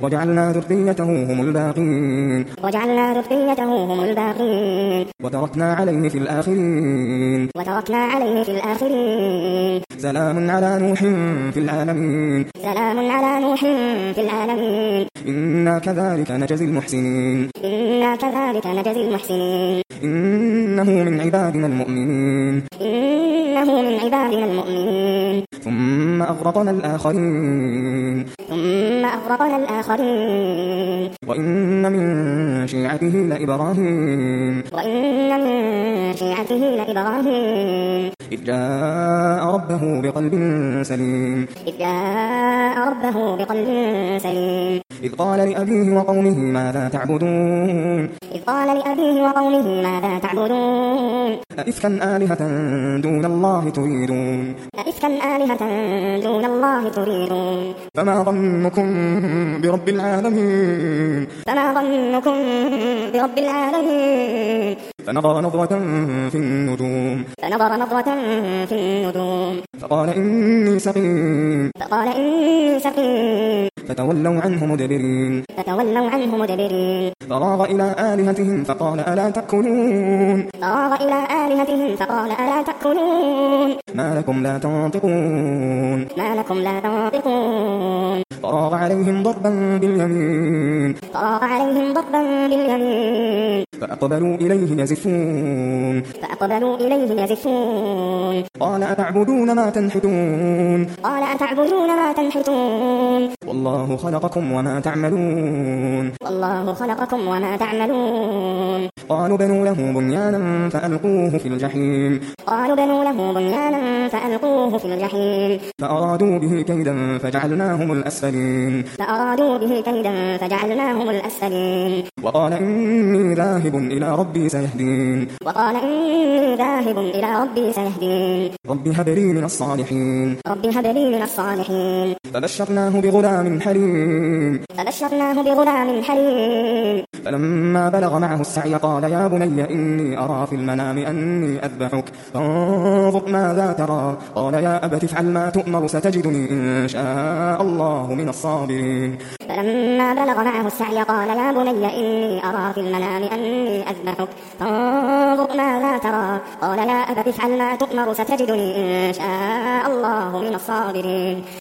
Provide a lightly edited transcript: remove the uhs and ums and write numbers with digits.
وجعلنا ذريته هم الباقين وتركنا عليه في الآخرين سلام على نوح في العالمين إنا كذلك نجزي المحسنين إنه من عبادنا المؤمنين ثم أغرقنا الآخرين وإن من شيعته لإبراهيم إذ جاء ربه بقلب سليم إذ قال لأبيه وقومه ماذا تعبدون أئفكا آلهة دون الله تريدون فما ظنكم برب العالمين فنظر نظرة في النجوم فقال إني سقيم فتولوا عنه مدبرين فراغ إلى آلهتهم فقال ألا تأكلون ما لكم لا تنطقون فراغ عليهم ضربا باليمين فأقبلوا إليه يزفون قال أتعبدون ما تنحتون والله خلقكم وما تعملون قالوا بنوا له بنيانا فألقوه في الجحيم فأرادوا به كيدا فجعلناهم الأسفلين وقال إني ذاهب إلى ربي سيهدين رب هب لي من الصالحين فبشرناه بغلام حليم فلما بلغ معه السعي قال يا بني إني أرى في المنام أني أذبحك فانظر ماذا ترى قال يا أبت افعل ما تؤمر ستجدني إن شاء الله من الصابرين فلما بلغ معه السعي قال يا بني إني أرى في المنام أني أذبحك فانظر ماذا ترى قال يا أبت افعل ما تؤمر ستجدني إن شاء الله من الصابرين